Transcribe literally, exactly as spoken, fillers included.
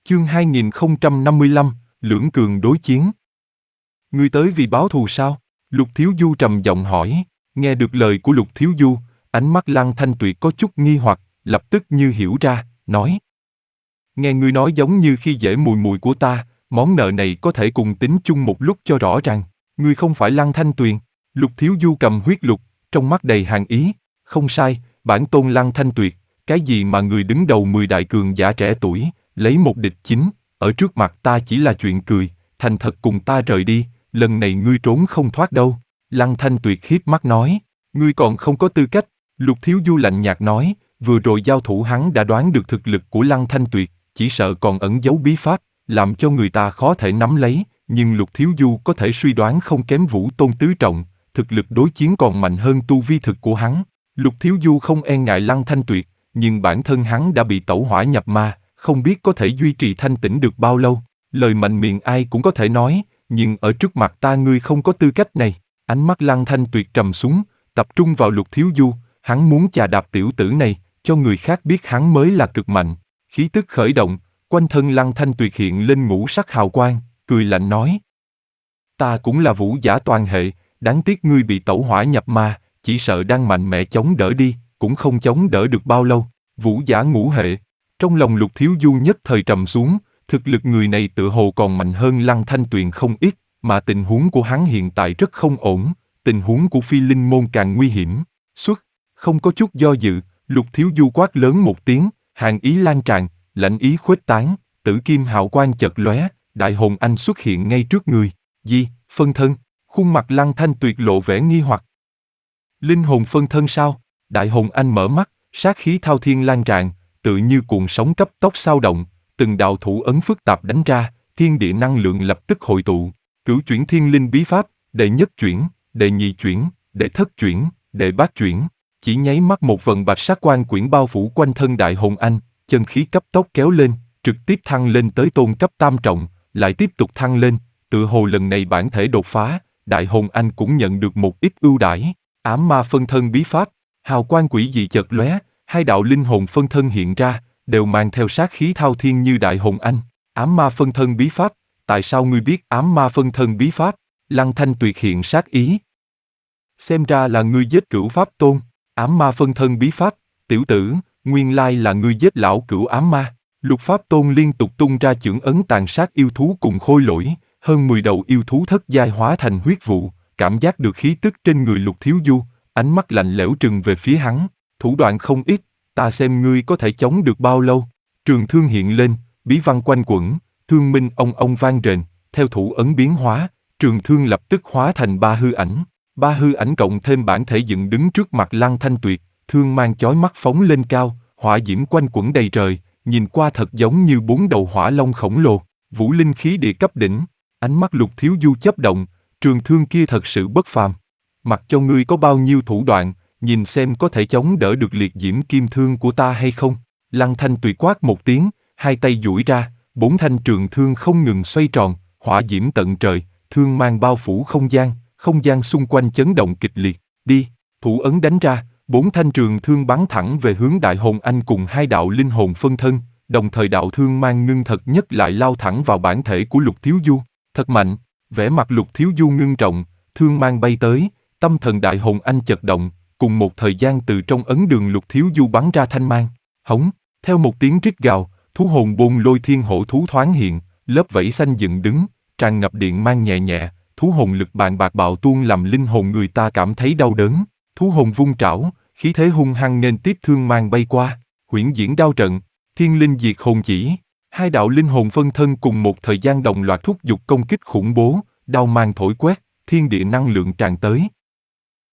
Chương hai nghìn không trăm năm mươi lăm, Lưỡng cường đối chiến. Ngươi tới vì báo thù sao? Lục Thiếu Du trầm giọng hỏi. Nghe được lời của Lục Thiếu Du, ánh mắt Lăng Thanh Tuyệt có chút nghi hoặc, lập tức như hiểu ra, nói. Nghe ngươi nói giống như khi dễ mùi mùi của ta, món nợ này có thể cùng tính chung một lúc cho rõ ràng. Ngươi không phải Lăng Thanh Tuyền. Lục Thiếu Du cầm huyết lục, trong mắt đầy hàn ý. Không sai, bản tôn Lăng Thanh Tuyệt, cái gì mà người đứng đầu mười đại cường giả trẻ tuổi, lấy một địch chín, ở trước mặt ta chỉ là chuyện cười, thành thật cùng ta rời đi, lần này ngươi trốn không thoát đâu. Lăng Thanh Tuyệt hiếp mắt nói, ngươi còn không có tư cách. Lục Thiếu Du lạnh nhạt nói, vừa rồi giao thủ hắn đã đoán được thực lực của Lăng Thanh Tuyệt, chỉ sợ còn ẩn giấu bí pháp, làm cho người ta khó thể nắm lấy, nhưng Lục Thiếu Du có thể suy đoán không kém Vũ Tôn Tứ Trọng, thực lực đối chiến còn mạnh hơn tu vi thực của hắn. Lục Thiếu Du không e ngại Lăng Thanh Tuyệt, nhưng bản thân hắn đã bị tẩu hỏa nhập ma, không biết có thể duy trì thanh tĩnh được bao lâu. Lời mạnh miệng ai cũng có thể nói, nhưng ở trước mặt ta ngươi không có tư cách này. Ánh mắt Lăng Thanh Tuyệt trầm xuống, tập trung vào Lục Thiếu Du, hắn muốn chà đạp tiểu tử này, cho người khác biết hắn mới là cực mạnh. Khí tức khởi động, quanh thân Lăng Thanh Tuyệt hiện lên ngũ sắc hào quang, cười lạnh nói. Ta cũng là vũ giả toàn hệ, đáng tiếc ngươi bị tẩu hỏa nhập ma, chỉ sợ đang mạnh mẽ chống đỡ đi, cũng không chống đỡ được bao lâu. Vũ giả ngũ hệ. Trong lòng Lục Thiếu Du nhất thời trầm xuống, thực lực người này tự hồ còn mạnh hơn Lăng Thanh Tuyền không ít, mà tình huống của hắn hiện tại rất không ổn, tình huống của Phi Linh môn càng nguy hiểm. Xuất, không có chút do dự, Lục Thiếu Du quát lớn một tiếng, hàn ý lan tràn, lạnh ý khuếch tán, tử kim hào quang chợt lóe, đại hồn anh xuất hiện ngay trước người. Gì, phân thân? Khuôn mặt Lăng Thanh Tuyệt lộ vẻ nghi hoặc. Linh hồn phân thân sao? Đại hồn anh mở mắt, sát khí thao thiên lan tràn, tự như cuộn sóng cấp tốc xao động, từng đạo thủ ấn phức tạp đánh ra, thiên địa năng lượng lập tức hội tụ. Cửu chuyển thiên linh bí pháp, đệ nhất chuyển, đệ nhị chuyển, đệ thất chuyển, đệ bát chuyển. Chỉ nháy mắt một vần bạch sắc quang quyển bao phủ quanh thân đại hồn anh, chân khí cấp tốc kéo lên, trực tiếp thăng lên tới tôn cấp tam trọng, lại tiếp tục thăng lên, tự hồ lần này bản thể đột phá, đại hồn anh cũng nhận được một ít ưu đãi. Ám ma phân thân bí pháp, hào quang quỷ dị chợt lóe, hai đạo linh hồn phân thân hiện ra, đều mang theo sát khí thao thiên như đại hồn anh. Ám ma phân thân bí pháp, tại sao ngươi biết ám ma phân thân bí pháp? Lăng Thanh Tuyệt hiện sát ý. Xem ra là ngươi giết cửu pháp tôn. Ám ma phân thân bí pháp, tiểu tử, nguyên lai là ngươi giết lão cửu ám ma. Lục pháp tôn liên tục tung ra chưởng ấn tàn sát yêu thú cùng khôi lỗi, hơn mười đầu yêu thú thất giai hóa thành huyết vụ, cảm giác được khí tức trên người Lục Thiếu Du, ánh mắt lạnh lẽo trừng về phía hắn, thủ đoạn không ít, ta xem ngươi có thể chống được bao lâu. Trường thương hiện lên, bí văn quanh quẩn, thương minh ông ông vang rền, theo thủ ấn biến hóa, trường thương lập tức hóa thành ba hư ảnh. Ba hư ảnh cộng thêm bản thể dựng đứng trước mặt Lăng Thanh Tuyệt, thương mang chói mắt phóng lên cao, hỏa diễm quanh quẩn đầy trời, nhìn qua thật giống như bốn đầu hỏa long khổng lồ, vũ linh khí địa cấp đỉnh. Ánh mắt Lục Thiếu Du chớp động, trường thương kia thật sự bất phàm. Mặc cho ngươi có bao nhiêu thủ đoạn, nhìn xem có thể chống đỡ được liệt diễm kim thương của ta hay không. Lăng Thanh Tuyệt quát một tiếng, hai tay duỗi ra, bốn thanh trường thương không ngừng xoay tròn, hỏa diễm tận trời, thương mang bao phủ không gian, không gian xung quanh chấn động kịch liệt. Đi, thủ ấn đánh ra, bốn thanh trường thương bắn thẳng về hướng đại hồn anh cùng hai đạo linh hồn phân thân, đồng thời đạo thương mang ngưng thật nhất lại lao thẳng vào bản thể của Lục Thiếu Du. Thật mạnh, vẻ mặt Lục Thiếu Du ngưng trọng, thương mang bay tới, tâm thần đại hồn anh chật động, cùng một thời gian từ trong ấn đường Lục Thiếu Du bắn ra thanh mang. Hống, theo một tiếng rít gào, thú hồn bôn lôi thiên hổ thú thoáng hiện, lớp vảy xanh dựng đứng, tràn ngập điện mang nhẹ nhẹ, thú hồn lực bàn bạc bạo tuôn làm linh hồn người ta cảm thấy đau đớn. Thú hồn vung trảo, khí thế hung hăng nên tiếp thương mang bay qua, huyễn diễn đao trận, thiên linh diệt hồn chỉ. Hai đạo linh hồn phân thân cùng một thời gian đồng loạt thúc giục công kích khủng bố, đao mang thổi quét, thiên địa năng lượng tràn tới,